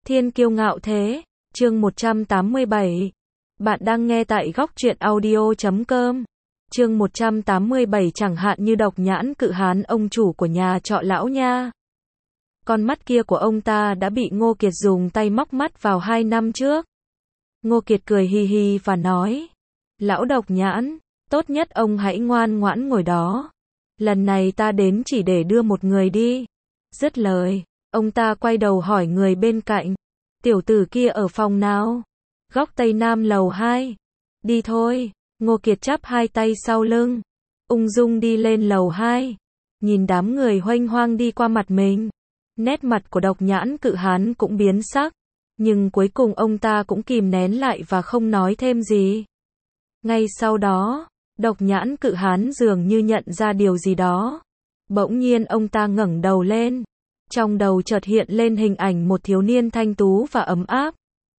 Thiên kiêu ngạo thế, chương 187. Bạn đang nghe tại góc truyện audio.com. Chương 187 chẳng hạn như Độc Nhãn Cự Hán, ông chủ của nhà trọ lão nha. Con mắt kia của ông ta đã bị Ngô Kiệt dùng tay móc mắt vào 2 năm trước. Ngô Kiệt cười hi hi và nói, lão Độc Nhãn, tốt nhất ông hãy ngoan ngoãn ngồi đó. Lần này ta đến chỉ để đưa một người đi. Dứt lời, ông ta quay đầu hỏi người bên cạnh, tiểu tử kia ở phòng nào? Góc Tây Nam lầu 2. Đi thôi. Ngô Kiệt chắp hai tay sau lưng, ung dung đi lên lầu 2. Nhìn đám người hoanh hoang đi qua mặt mình, nét mặt của Độc Nhãn Cự Hán cũng biến sắc, nhưng cuối cùng ông ta cũng kìm nén lại và không nói thêm gì. Ngay sau đó, Độc Nhãn Cự Hán dường như nhận ra điều gì đó. Bỗng nhiên ông ta ngẩng đầu lên, trong đầu chợt hiện lên hình ảnh một thiếu niên thanh tú và ấm áp.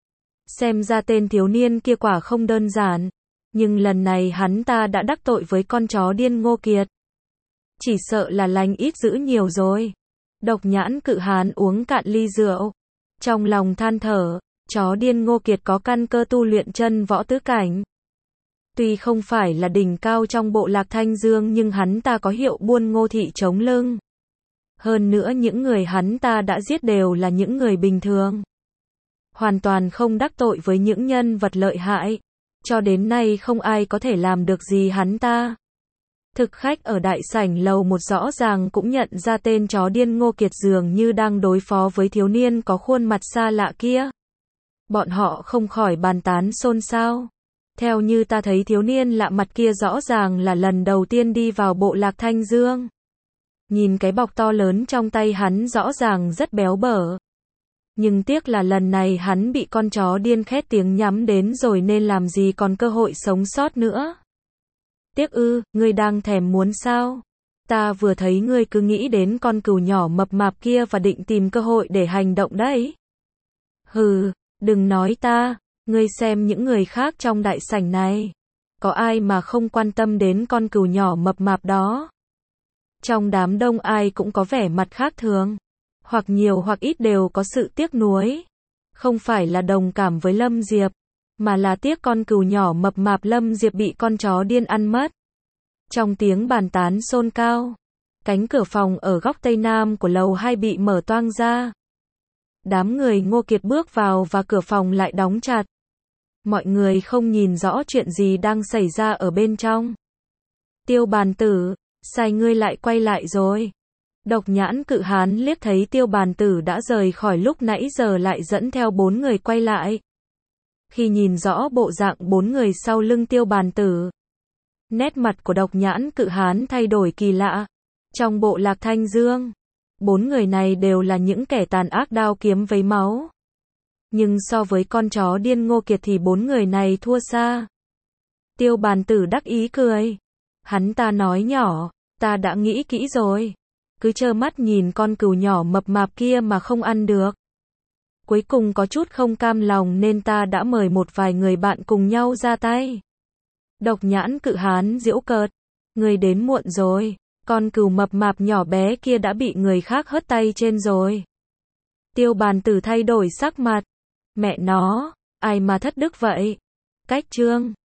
Xem ra tên thiếu niên kia quả không đơn giản, nhưng lần này hắn ta đã đắc tội với con chó điên Ngô Kiệt. Chỉ sợ là lành ít dữ nhiều rồi. Độc Nhãn Cự Hán uống cạn ly rượu, trong lòng than thở, chó điên Ngô Kiệt có căn cơ tu luyện chân võ tứ cảnh. Tuy không phải là đỉnh cao trong bộ lạc Thanh Dương nhưng hắn ta có hiệu buôn Ngô thị chống lưng. Hơn nữa những người hắn ta đã giết đều là những người bình thường, hoàn toàn không đắc tội với những nhân vật lợi hại. Cho đến nay không ai có thể làm được gì hắn ta. Thực khách ở đại sảnh lầu 1 rõ ràng cũng nhận ra tên chó điên Ngô Kiệt dường như đang đối phó với thiếu niên có khuôn mặt xa lạ kia. Bọn họ không khỏi bàn tán xôn xao. Theo như ta thấy thiếu niên lạ mặt kia rõ ràng là lần đầu tiên đi vào bộ lạc Thanh Dương. Nhìn cái bọc to lớn trong tay hắn rõ ràng rất béo bở. Nhưng tiếc là lần này hắn bị con chó điên khét tiếng nhắm đến rồi nên làm gì còn cơ hội sống sót nữa. Tiếc ư, ngươi đang thèm muốn sao? Ta vừa thấy ngươi cứ nghĩ đến con cừu nhỏ mập mạp kia và định tìm cơ hội để hành động đấy. Hừ, đừng nói ta, ngươi xem những người khác trong đại sảnh này. Có ai mà không quan tâm đến con cừu nhỏ mập mạp đó? Trong đám đông ai cũng có vẻ mặt khác thường. Hoặc nhiều hoặc ít đều có sự tiếc nuối. Không phải là đồng cảm với Lâm Diệp, mà là tiếc con cừu nhỏ mập mạp Lâm Diệp bị con chó điên ăn mất. Trong tiếng bàn tán xôn cao, cánh cửa phòng ở góc Tây Nam của lầu 2 bị mở toang ra. Đám người Ngô Kiệt bước vào và cửa phòng lại đóng chặt. Mọi người không nhìn rõ chuyện gì đang xảy ra ở bên trong. Tiêu Bàn Tử, sai ngươi lại quay lại rồi. Độc Nhãn Cự Hán liếc thấy Tiêu Bàn Tử đã rời khỏi lúc nãy giờ lại dẫn theo 4 người quay lại. Khi nhìn rõ bộ dạng 4 người sau lưng Tiêu Bàn Tử, nét mặt của Độc Nhãn Cự Hán thay đổi kỳ lạ. Trong bộ lạc Thanh Dương, 4 người này đều là những kẻ tàn ác đao kiếm vấy máu. Nhưng so với con chó điên Ngô Kiệt thì 4 người này thua xa. Tiêu Bàn Tử đắc ý cười. Hắn ta nói nhỏ, ta đã nghĩ kỹ rồi. Cứ trơ mắt nhìn con cừu nhỏ mập mạp kia mà không ăn được. Cuối cùng có chút không cam lòng nên ta đã mời một vài người bạn cùng nhau ra tay. Độc Nhãn Cự Hán giễu cợt, người đến muộn rồi, con cừu mập mạp nhỏ bé kia đã bị người khác hất tay trên rồi. Tiêu Bàn Tử thay đổi sắc mặt, mẹ nó, ai mà thất đức vậy? Cách chương